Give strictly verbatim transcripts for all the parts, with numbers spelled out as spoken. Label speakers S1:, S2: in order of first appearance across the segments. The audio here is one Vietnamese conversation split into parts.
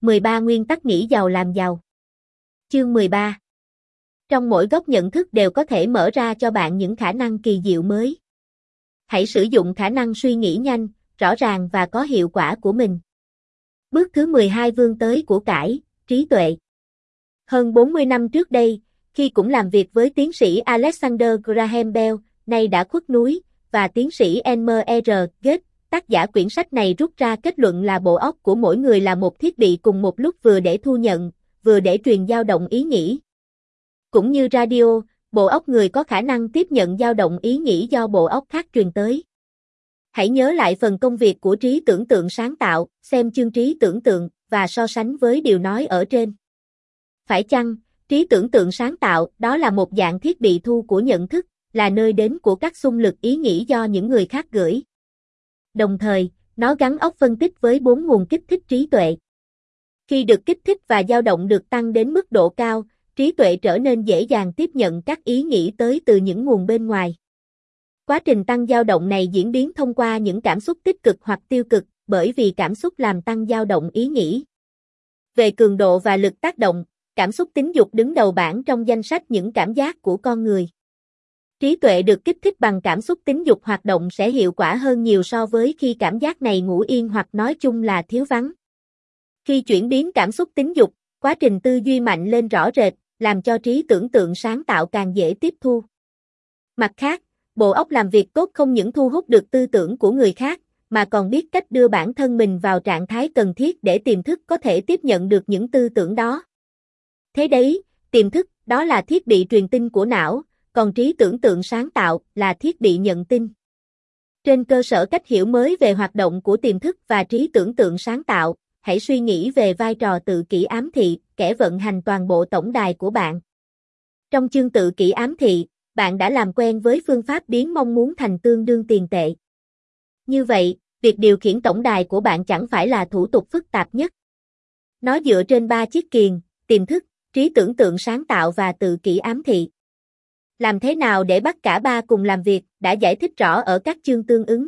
S1: mười ba Nguyên tắc nghĩ giàu làm giàu. Chương mười ba. Trong mỗi góc nhận thức đều có thể mở ra cho bạn những khả năng kỳ diệu mới. Hãy sử dụng khả năng suy nghĩ nhanh, rõ ràng và có hiệu quả của mình. Bước thứ mười hai vươn tới của cải, trí tuệ. Hơn bốn mươi năm trước đây, khi cũng làm việc với tiến sĩ Alexander Graham Bell, nay đã khuất núi, và tiến sĩ em rờ Gates, tác giả quyển sách này rút ra kết luận là bộ óc của mỗi người là một thiết bị cùng một lúc vừa để thu nhận, vừa để truyền dao động ý nghĩ. Cũng như radio, bộ óc người có khả năng tiếp nhận dao động ý nghĩ do bộ óc khác truyền tới. Hãy nhớ lại phần công việc của trí tưởng tượng sáng tạo, xem chương trí tưởng tượng, và so sánh với điều nói ở trên. Phải chăng, trí tưởng tượng sáng tạo đó là một dạng thiết bị thu của nhận thức, là nơi đến của các xung lực ý nghĩ do những người khác gửi. Đồng thời, nó gắn óc phân tích với bốn nguồn kích thích trí tuệ. Khi được kích thích và dao động được tăng đến mức độ cao, trí tuệ trở nên dễ dàng tiếp nhận các ý nghĩ tới từ những nguồn bên ngoài. Quá trình tăng dao động này diễn biến thông qua những cảm xúc tích cực hoặc tiêu cực, bởi vì cảm xúc làm tăng dao động ý nghĩ. Về cường độ và lực tác động, cảm xúc tính dục đứng đầu bảng trong danh sách những cảm giác của con người. Trí tuệ được kích thích bằng cảm xúc tính dục hoạt động sẽ hiệu quả hơn nhiều so với khi cảm giác này ngủ yên hoặc nói chung là thiếu vắng. Khi chuyển biến cảm xúc tính dục, quá trình tư duy mạnh lên rõ rệt, làm cho trí tưởng tượng sáng tạo càng dễ tiếp thu. Mặt khác, bộ óc làm việc tốt không những thu hút được tư tưởng của người khác, mà còn biết cách đưa bản thân mình vào trạng thái cần thiết để tiềm thức có thể tiếp nhận được những tư tưởng đó. Thế đấy, tiềm thức, đó là thiết bị truyền tin của não, còn trí tưởng tượng sáng tạo là thiết bị nhận tin. Trên cơ sở cách hiểu mới về hoạt động của tiềm thức và trí tưởng tượng sáng tạo, hãy suy nghĩ về vai trò tự kỷ ám thị, kẻ vận hành toàn bộ tổng đài của bạn. Trong chương tự kỷ ám thị, bạn đã làm quen với phương pháp biến mong muốn thành tương đương tiền tệ. Như vậy, việc điều khiển tổng đài của bạn chẳng phải là thủ tục phức tạp nhất. Nó dựa trên ba chiếc kiềng, tiềm thức, trí tưởng tượng sáng tạo và tự kỷ ám thị. Làm thế nào để bắt cả ba cùng làm việc, đã giải thích rõ ở các chương tương ứng.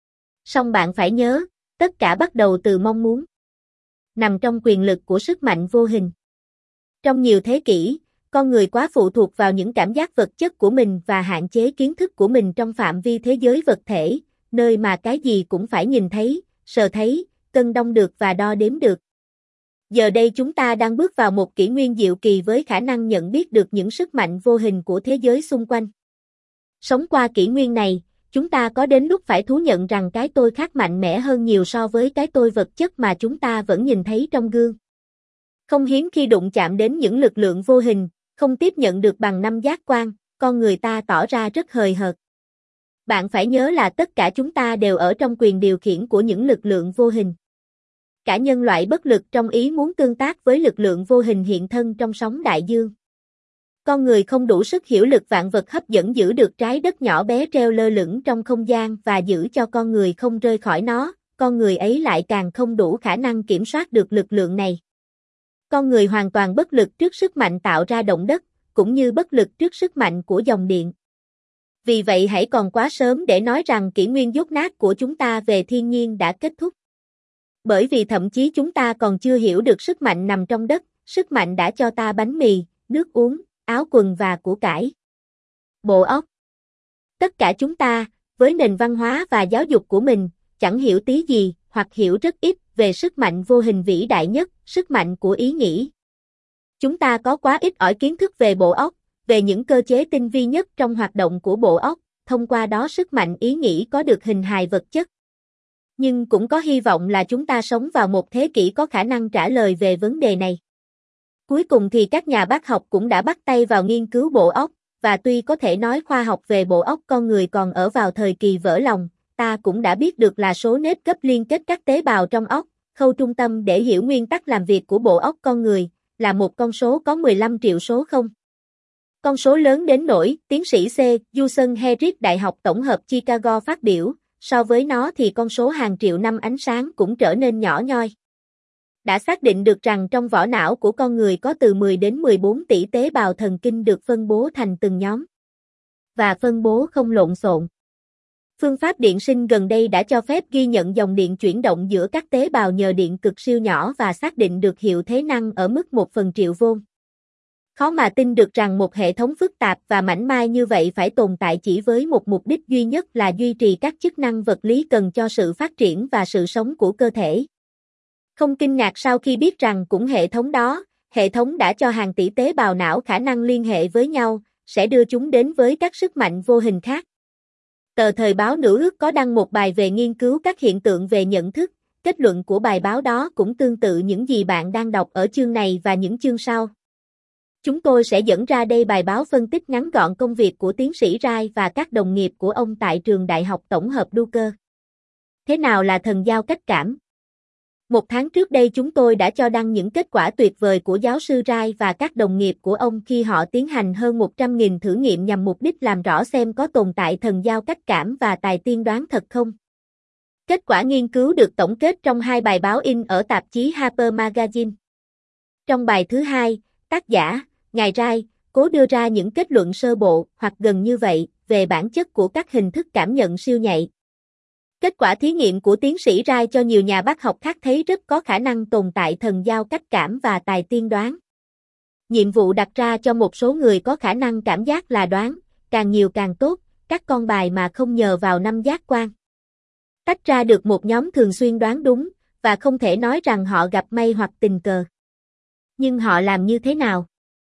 S1: Song bạn phải nhớ, tất cả bắt đầu từ mong muốn. Nằm trong quyền lực của sức mạnh vô hình. Trong nhiều thế kỷ, con người quá phụ thuộc vào những cảm giác vật chất của mình và hạn chế kiến thức của mình trong phạm vi thế giới vật thể, nơi mà cái gì cũng phải nhìn thấy, sờ thấy, cân đong được và đo đếm được. Giờ đây chúng ta đang bước vào một kỷ nguyên diệu kỳ với khả năng nhận biết được những sức mạnh vô hình của thế giới xung quanh. Sống qua kỷ nguyên này, chúng ta có đến lúc phải thú nhận rằng cái tôi khác mạnh mẽ hơn nhiều so với cái tôi vật chất mà chúng ta vẫn nhìn thấy trong gương. Không hiếm khi đụng chạm đến những lực lượng vô hình, không tiếp nhận được bằng năm giác quan, con người ta tỏ ra rất hời hợt. Bạn phải nhớ là tất cả chúng ta đều ở trong quyền điều khiển của những lực lượng vô hình. Cả nhân loại bất lực trong ý muốn tương tác với lực lượng vô hình hiện thân trong sóng đại dương. Con người không đủ sức hiểu lực vạn vật hấp dẫn giữ được trái đất nhỏ bé treo lơ lửng trong không gian và giữ cho con người không rơi khỏi nó, con người ấy lại càng không đủ khả năng kiểm soát được lực lượng này. Con người hoàn toàn bất lực trước sức mạnh tạo ra động đất, cũng như bất lực trước sức mạnh của dòng điện. Vì vậy hãy còn quá sớm để nói rằng kỷ nguyên dốt nát của chúng ta về thiên nhiên đã kết thúc. Bởi vì thậm chí chúng ta còn chưa hiểu được sức mạnh nằm trong đất, sức mạnh đã cho ta bánh mì, nước uống, áo quần và của cải. Bộ óc. Tất cả chúng ta, với nền văn hóa và giáo dục của mình, chẳng hiểu tí gì, hoặc hiểu rất ít, về sức mạnh vô hình vĩ đại nhất, sức mạnh của ý nghĩ. Chúng ta có quá ít ỏi kiến thức về bộ óc, về những cơ chế tinh vi nhất trong hoạt động của bộ óc, thông qua đó sức mạnh ý nghĩ có được hình hài vật chất. Nhưng cũng có hy vọng là chúng ta sống vào một thế kỷ có khả năng trả lời về vấn đề này. Cuối cùng thì các nhà bác học cũng đã bắt tay vào nghiên cứu bộ óc, và tuy có thể nói khoa học về bộ óc con người còn ở vào thời kỳ vỡ lòng, ta cũng đã biết được là số nếp gấp liên kết các tế bào trong óc, khâu trung tâm để hiểu nguyên tắc làm việc của bộ óc con người, là một con số có mười lăm triệu số không. Con số lớn đến nỗi, tiến sĩ C. Yuson Herrick Đại học Tổng hợp Chicago phát biểu, so với nó thì con số hàng triệu năm ánh sáng cũng trở nên nhỏ nhoi. Đã xác định được rằng trong vỏ não của con người có từ mười đến mười bốn tỷ tế bào thần kinh được phân bố thành từng nhóm. Và phân bố không lộn xộn. Phương pháp điện sinh gần đây đã cho phép ghi nhận dòng điện chuyển động giữa các tế bào nhờ điện cực siêu nhỏ và xác định được hiệu thế năng ở mức một phần triệu vôn. Khó mà tin được rằng một hệ thống phức tạp và mảnh mai như vậy phải tồn tại chỉ với một mục đích duy nhất là duy trì các chức năng vật lý cần cho sự phát triển và sự sống của cơ thể. Không kinh ngạc sau khi biết rằng cũng hệ thống đó, hệ thống đã cho hàng tỷ tế bào não khả năng liên hệ với nhau, sẽ đưa chúng đến với các sức mạnh vô hình khác. Tờ Thời báo Nữ ước có đăng một bài về nghiên cứu các hiện tượng về nhận thức, kết luận của bài báo đó cũng tương tự những gì bạn đang đọc ở chương này và những chương sau. Chúng tôi sẽ dẫn ra đây bài báo phân tích ngắn gọn công việc của tiến sĩ Rai và các đồng nghiệp của ông tại trường Đại học Tổng hợp Duke. Thế nào là thần giao cách cảm? Một tháng trước đây chúng tôi đã cho đăng những kết quả tuyệt vời của giáo sư Rai và các đồng nghiệp của ông khi họ tiến hành hơn một trăm nghìn thử nghiệm nhằm mục đích làm rõ xem có tồn tại thần giao cách cảm và tài tiên đoán thật không. Kết quả nghiên cứu được tổng kết trong hai bài báo in ở tạp chí Harper Magazine. Trong bài thứ hai, tác giả, ngài Rai, cố đưa ra những kết luận sơ bộ, hoặc gần như vậy, về bản chất của các hình thức cảm nhận siêu nhạy. Kết quả thí nghiệm của tiến sĩ Rai cho nhiều nhà bác học khác thấy rất có khả năng tồn tại thần giao cách cảm và tài tiên đoán. Nhiệm vụ đặt ra cho một số người có khả năng cảm giác là đoán, càng nhiều càng tốt, các con bài mà không nhờ vào năm giác quan. Tách ra được một nhóm thường xuyên đoán đúng, và không thể nói rằng họ gặp may hoặc tình cờ. Nhưng họ làm như thế nào?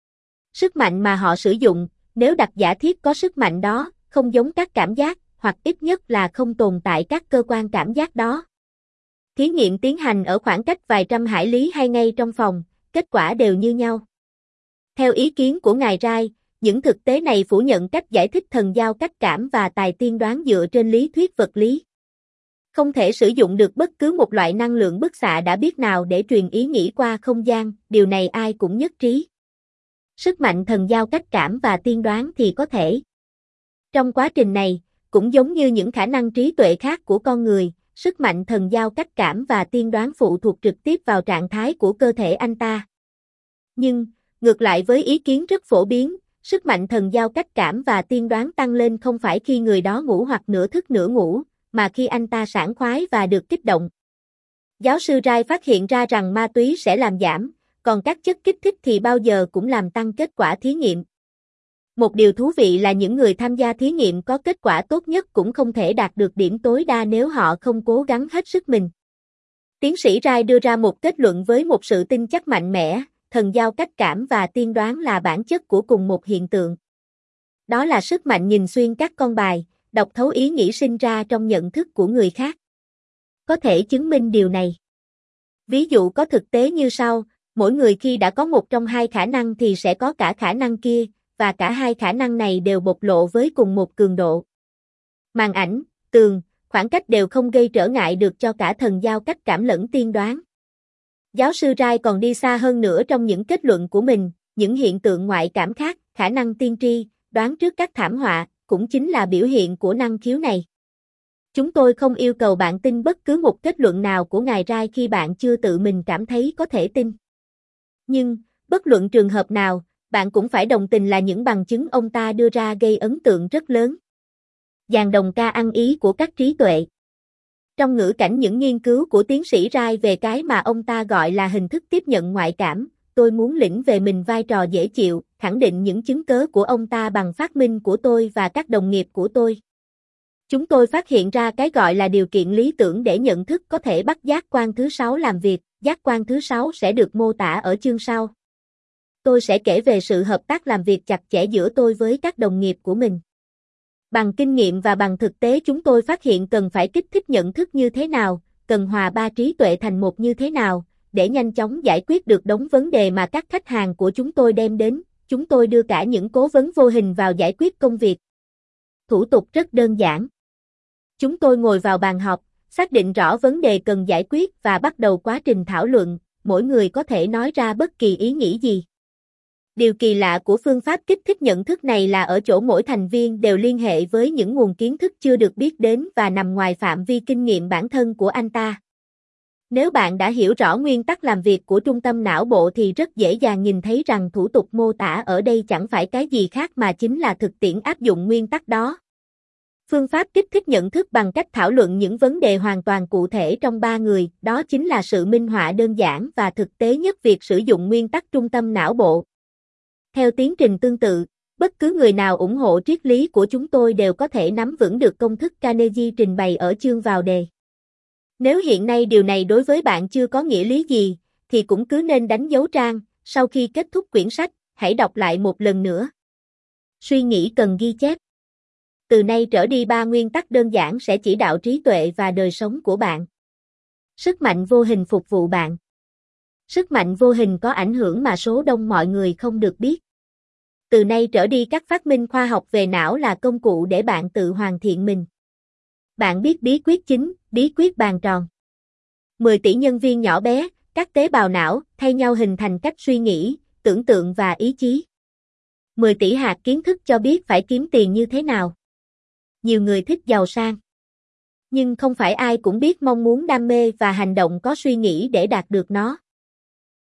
S1: Sức mạnh mà họ sử dụng, nếu đặt giả thiết có sức mạnh đó, không giống các cảm giác, hoặc ít nhất là không tồn tại các cơ quan cảm giác đó. Thí nghiệm tiến hành ở khoảng cách vài trăm hải lý hay ngay trong phòng, kết quả đều như nhau. Theo ý kiến của ngài Rai, những thực tế này phủ nhận cách giải thích thần giao cách cảm và tài tiên đoán dựa trên lý thuyết vật lý. Không thể sử dụng được bất cứ một loại năng lượng bức xạ đã biết nào để truyền ý nghĩ qua không gian, điều này ai cũng nhất trí. Sức mạnh thần giao cách cảm và tiên đoán thì có thể. Trong quá trình này, cũng giống như những khả năng trí tuệ khác của con người, sức mạnh thần giao cách cảm và tiên đoán phụ thuộc trực tiếp vào trạng thái của cơ thể anh ta. Nhưng, ngược lại với ý kiến rất phổ biến, sức mạnh thần giao cách cảm và tiên đoán tăng lên không phải khi người đó ngủ hoặc nửa thức nửa ngủ, mà khi anh ta sảng khoái và được kích động. Giáo sư Rai phát hiện ra rằng ma túy sẽ làm giảm, còn các chất kích thích thì bao giờ cũng làm tăng kết quả thí nghiệm. Một điều thú vị là những người tham gia thí nghiệm có kết quả tốt nhất cũng không thể đạt được điểm tối đa nếu họ không cố gắng hết sức mình. Tiến sĩ Rai đưa ra một kết luận với một sự tin chắc mạnh mẽ, thần giao cách cảm và tiên đoán là bản chất của cùng một hiện tượng. Đó là sức mạnh nhìn xuyên các con bài, đọc thấu ý nghĩ sinh ra trong nhận thức của người khác. Có thể chứng minh điều này. Ví dụ có thực tế như sau, mỗi người khi đã có một trong hai khả năng thì sẽ có cả khả năng kia, và cả hai khả năng này đều bộc lộ với cùng một cường độ. Màn ảnh, tường, khoảng cách đều không gây trở ngại được cho cả thần giao cách cảm lẫn tiên đoán. Giáo sư Rai còn đi xa hơn nữa trong những kết luận của mình, những hiện tượng ngoại cảm khác, khả năng tiên tri, đoán trước các thảm họa, cũng chính là biểu hiện của năng khiếu này. Chúng tôi không yêu cầu bạn tin bất cứ một kết luận nào của ngài Rai khi bạn chưa tự mình cảm thấy có thể tin. Nhưng, bất luận trường hợp nào, bạn cũng phải đồng tình là những bằng chứng ông ta đưa ra gây ấn tượng rất lớn. Dàn đồng ca ăn ý của các trí tuệ. Trong ngữ cảnh những nghiên cứu của tiến sĩ Rai về cái mà ông ta gọi là hình thức tiếp nhận ngoại cảm, tôi muốn lĩnh về mình vai trò dễ chịu, khẳng định những chứng cớ của ông ta bằng phát minh của tôi và các đồng nghiệp của tôi. Chúng tôi phát hiện ra cái gọi là điều kiện lý tưởng để nhận thức có thể bắt giác quan thứ sáu làm việc, giác quan thứ sáu sẽ được mô tả ở chương sau. Tôi sẽ kể về sự hợp tác làm việc chặt chẽ giữa tôi với các đồng nghiệp của mình. Bằng kinh nghiệm và bằng thực tế chúng tôi phát hiện cần phải kích thích nhận thức như thế nào, cần hòa ba trí tuệ thành một như thế nào, để nhanh chóng giải quyết được đống vấn đề mà các khách hàng của chúng tôi đem đến. Chúng tôi đưa cả những cố vấn vô hình vào giải quyết công việc. Thủ tục rất đơn giản. Chúng tôi ngồi vào bàn họp, xác định rõ vấn đề cần giải quyết và bắt đầu quá trình thảo luận, mỗi người có thể nói ra bất kỳ ý nghĩ gì. Điều kỳ lạ của phương pháp kích thích nhận thức này là ở chỗ mỗi thành viên đều liên hệ với những nguồn kiến thức chưa được biết đến và nằm ngoài phạm vi kinh nghiệm bản thân của anh ta. Nếu bạn đã hiểu rõ nguyên tắc làm việc của trung tâm não bộ thì rất dễ dàng nhìn thấy rằng thủ tục mô tả ở đây chẳng phải cái gì khác mà chính là thực tiễn áp dụng nguyên tắc đó. Phương pháp kích thích nhận thức bằng cách thảo luận những vấn đề hoàn toàn cụ thể trong ba người, đó chính là sự minh họa đơn giản và thực tế nhất việc sử dụng nguyên tắc trung tâm não bộ. Theo tiến trình tương tự, bất cứ người nào ủng hộ triết lý của chúng tôi đều có thể nắm vững được công thức Carnegie trình bày ở chương vào đề. Nếu hiện nay điều này đối với bạn chưa có nghĩa lý gì, thì cũng cứ nên đánh dấu trang, sau khi kết thúc quyển sách, hãy đọc lại một lần nữa. Suy nghĩ cần ghi chép. Từ nay trở đi ba nguyên tắc đơn giản sẽ chỉ đạo trí tuệ và đời sống của bạn. Sức mạnh vô hình phục vụ bạn. Sức mạnh vô hình có ảnh hưởng mà số đông mọi người không được biết. Từ nay trở đi các phát minh khoa học về não là công cụ để bạn tự hoàn thiện mình. Bạn biết bí quyết chính, bí quyết bàn tròn. mười tỷ nhân viên nhỏ bé, các tế bào não, thay nhau hình thành cách suy nghĩ, tưởng tượng và ý chí. mười tỷ hạt kiến thức cho biết phải kiếm tiền như thế nào. Nhiều người thích giàu sang. Nhưng không phải ai cũng biết mong muốn đam mê và hành động có suy nghĩ để đạt được nó.